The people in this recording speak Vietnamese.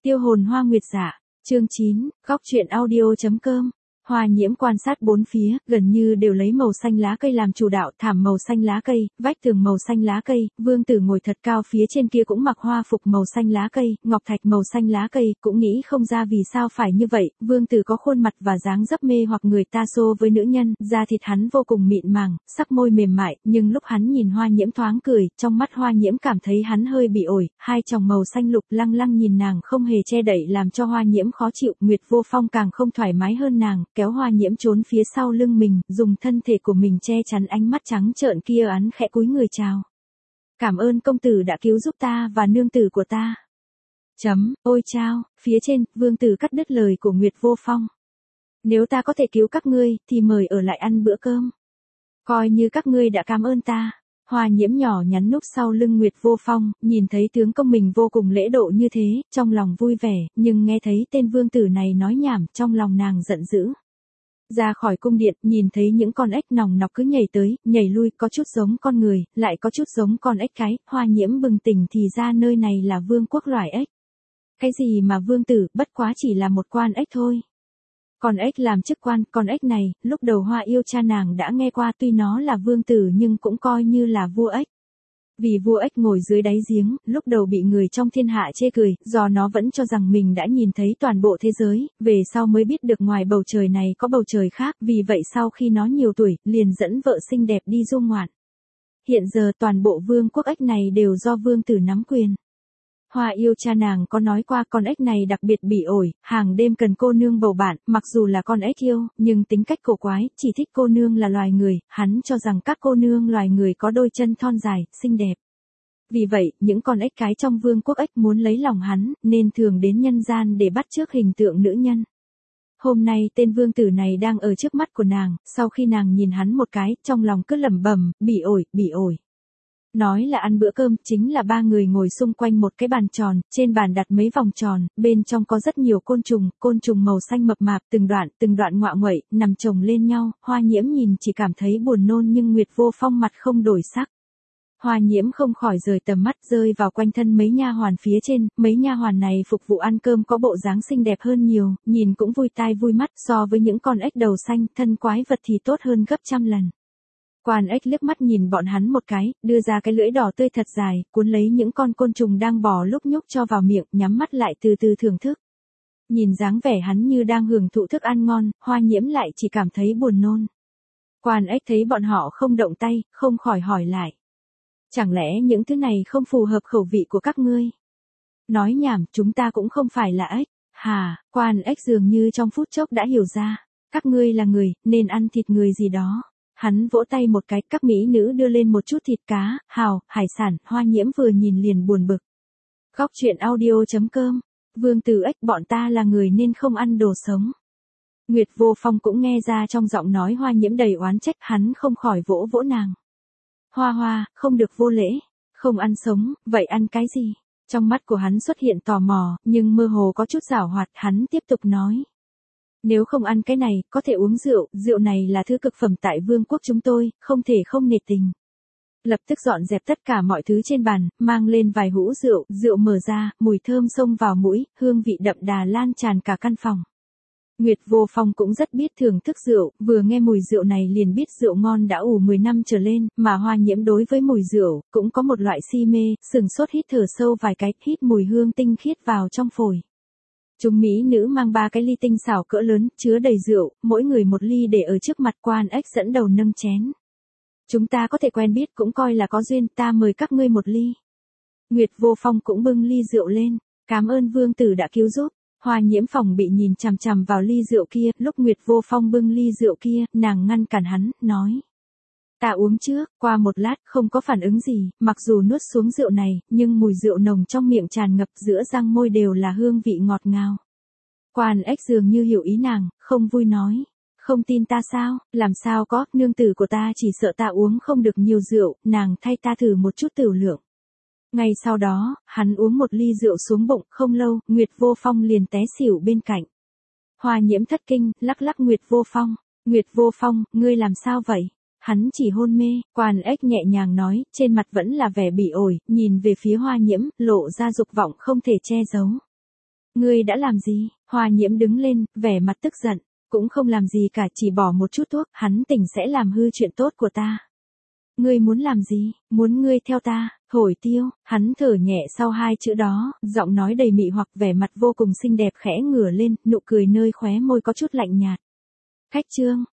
Tiêu hồn hoa nguyệt dạ, chương 9, góc truyện audio.com. Hoa Nhiễm quan sát bốn phía, gần như đều lấy màu xanh lá cây làm chủ đạo, thảm màu xanh lá cây, vách tường màu xanh lá cây, Vương Tử ngồi thật cao phía trên kia cũng mặc hoa phục màu xanh lá cây, ngọc thạch màu xanh lá cây, cũng nghĩ không ra vì sao phải như vậy, Vương Tử có khuôn mặt và dáng dấp mê hoặc người ta xô với nữ nhân, da thịt hắn vô cùng mịn màng, sắc môi mềm mại, nhưng lúc hắn nhìn Hoa Nhiễm thoáng cười, trong mắt Hoa Nhiễm cảm thấy hắn hơi bị ổi, hai tròng màu xanh lục lăng lăng nhìn nàng không hề che đậy làm cho Hoa Nhiễm khó chịu, Nguyệt Vô Phong càng không thoải mái hơn nàng, kéo Hoa Nhiễm trốn phía sau lưng mình, dùng thân thể của mình che chắn ánh mắt trắng trợn kia, hắn khẽ cúi người chào. Cảm ơn công tử đã cứu giúp ta và nương tử của ta. Ôi chao, phía trên, Vương Tử cắt đứt lời của Nguyệt Vô Phong. Nếu ta có thể cứu các ngươi, thì mời ở lại ăn bữa cơm. Coi như các ngươi đã cảm ơn ta. Hoa Nhiễm nhỏ nhắn núp sau lưng Nguyệt Vô Phong, nhìn thấy tướng công mình vô cùng lễ độ như thế, trong lòng vui vẻ, nhưng nghe thấy tên Vương Tử này nói nhảm, trong lòng nàng giận dữ. Ra khỏi cung điện, nhìn thấy những con ếch nòng nọc cứ nhảy tới, nhảy lui, có chút giống con người, lại có chút giống con ếch cái, Hoa Nhiễm bừng tỉnh thì ra nơi này là vương quốc loài ếch. Cái gì mà Vương Tử, bất quá chỉ là một quan ếch thôi. Con ếch làm chức quan, con ếch này, lúc đầu Hoa Yêu cha nàng đã nghe qua, tuy nó là Vương Tử nhưng cũng coi như là vua ếch. Vì vua ếch ngồi dưới đáy giếng, lúc đầu bị người trong thiên hạ chê cười, do nó vẫn cho rằng mình đã nhìn thấy toàn bộ thế giới, về sau mới biết được ngoài bầu trời này có bầu trời khác, vì vậy sau khi nó nhiều tuổi, liền dẫn vợ xinh đẹp đi du ngoạn. Hiện giờ toàn bộ vương quốc ếch này đều do Vương Tử nắm quyền. Hoa Yêu cha nàng có nói qua con ếch này đặc biệt bị ổi, hàng đêm cần cô nương bầu bạn, mặc dù là con ếch yêu, nhưng tính cách cổ quái, chỉ thích cô nương là loài người, hắn cho rằng các cô nương loài người có đôi chân thon dài, xinh đẹp. Vì vậy, những con ếch cái trong vương quốc ếch muốn lấy lòng hắn, nên thường đến nhân gian để bắt chước hình tượng nữ nhân. Hôm nay tên Vương Tử này đang ở trước mắt của nàng, sau khi nàng nhìn hắn một cái, trong lòng cứ lẩm bẩm, bị ổi. Nói là ăn bữa cơm, chính là ba người ngồi xung quanh một cái bàn tròn, trên bàn đặt mấy vòng tròn, bên trong có rất nhiều côn trùng màu xanh mập mạp, từng đoạn ngoạ nguậy, nằm chồng lên nhau, Hoa Nhiễm nhìn chỉ cảm thấy buồn nôn nhưng Nguyệt Vô Phong mặt không đổi sắc. Hoa Nhiễm không khỏi rời tầm mắt rơi vào quanh thân mấy nha hoàn phía trên, mấy nha hoàn này phục vụ ăn cơm có bộ dáng xinh đẹp hơn nhiều, nhìn cũng vui tai vui mắt, so với những con ếch đầu xanh, thân quái vật thì tốt hơn gấp trăm lần. Quan ếch liếc mắt nhìn bọn hắn một cái, đưa ra cái lưỡi đỏ tươi thật dài, cuốn lấy những con côn trùng đang bò lúc nhúc cho vào miệng, nhắm mắt lại từ từ thưởng thức. Nhìn dáng vẻ hắn như đang hưởng thụ thức ăn ngon, Hoa Nhiễm lại chỉ cảm thấy buồn nôn. Quan ếch thấy bọn họ không động tay, không khỏi hỏi lại. Chẳng lẽ những thứ này không phù hợp khẩu vị của các ngươi? Nói nhảm, chúng ta cũng không phải là ếch. Hà, quan ếch dường như trong phút chốc đã hiểu ra. Các ngươi là người, nên ăn thịt người gì đó. Hắn vỗ tay một cái, các mỹ nữ đưa lên một chút thịt cá, hào, hải sản, Hoa Nhiễm vừa nhìn liền buồn bực. Góc truyện audio.com. Vương Tử ếch, bọn ta là người nên không ăn đồ sống. Nguyệt Vô Phong cũng nghe ra trong giọng nói Hoa Nhiễm đầy oán trách, hắn không khỏi vỗ vỗ nàng. Hoa, không được vô lễ, không ăn sống, vậy ăn cái gì? Trong mắt của hắn xuất hiện tò mò, nhưng mơ hồ có chút giảo hoạt, hắn tiếp tục nói. Nếu không ăn cái này, có thể uống rượu, rượu này là thứ cực phẩm tại vương quốc chúng tôi, không thể không nể tình. Lập tức dọn dẹp tất cả mọi thứ trên bàn, mang lên vài hũ rượu, rượu mở ra, mùi thơm xông vào mũi, hương vị đậm đà lan tràn cả căn phòng. Nguyệt Vô Phong cũng rất biết thưởng thức rượu, vừa nghe mùi rượu này liền biết rượu ngon đã ủ 10 năm trở lên, mà Hoa Nhiễm đối với mùi rượu, cũng có một loại si mê, sừng sốt hít thở sâu vài cái, hít mùi hương tinh khiết vào trong phổi. Chúng mỹ nữ mang 3 cái ly tinh xảo cỡ lớn, chứa đầy rượu, mỗi người một ly để ở trước mặt quan ếch dẫn đầu nâng chén. Chúng ta có thể quen biết cũng coi là có duyên, ta mời các ngươi một ly. Nguyệt Vô Phong cũng bưng ly rượu lên, cảm ơn Vương Tử đã cứu giúp. Hoa Nhiễm phòng bị nhìn chằm chằm vào ly rượu kia, lúc Nguyệt Vô Phong bưng ly rượu kia, nàng ngăn cản hắn, nói. Ta uống trước, qua một lát, không có phản ứng gì, mặc dù nuốt xuống rượu này, nhưng mùi rượu nồng trong miệng tràn ngập giữa răng môi đều là hương vị ngọt ngào. Quan ếch dường như hiểu ý nàng, không vui nói. Không tin ta sao, làm sao có, nương tử của ta chỉ sợ ta uống không được nhiều rượu, nàng thay ta thử một chút tửu lượng. Ngay sau đó, hắn uống một ly rượu xuống bụng, không lâu, Nguyệt Vô Phong liền té xỉu bên cạnh. Hoa Nhiễm thất kinh, lắc Nguyệt Vô Phong. Nguyệt Vô Phong, ngươi làm sao vậy? Hắn chỉ hôn mê, quan ếch nhẹ nhàng nói, trên mặt vẫn là vẻ bị ổi, nhìn về phía Hoa Nhiễm, lộ ra dục vọng không thể che giấu. Ngươi đã làm gì? Hoa nhiễm đứng lên, vẻ mặt tức giận. Cũng không làm gì cả, chỉ bỏ một chút thuốc, hắn tỉnh sẽ làm hư chuyện tốt của ta. Ngươi muốn làm gì? Muốn ngươi theo ta, Thổi Tiêu, hắn thở nhẹ sau hai chữ đó, giọng nói đầy mị hoặc, vẻ mặt vô cùng xinh đẹp khẽ ngửa lên, nụ cười nơi khóe môi có chút lạnh nhạt. Khách Trương,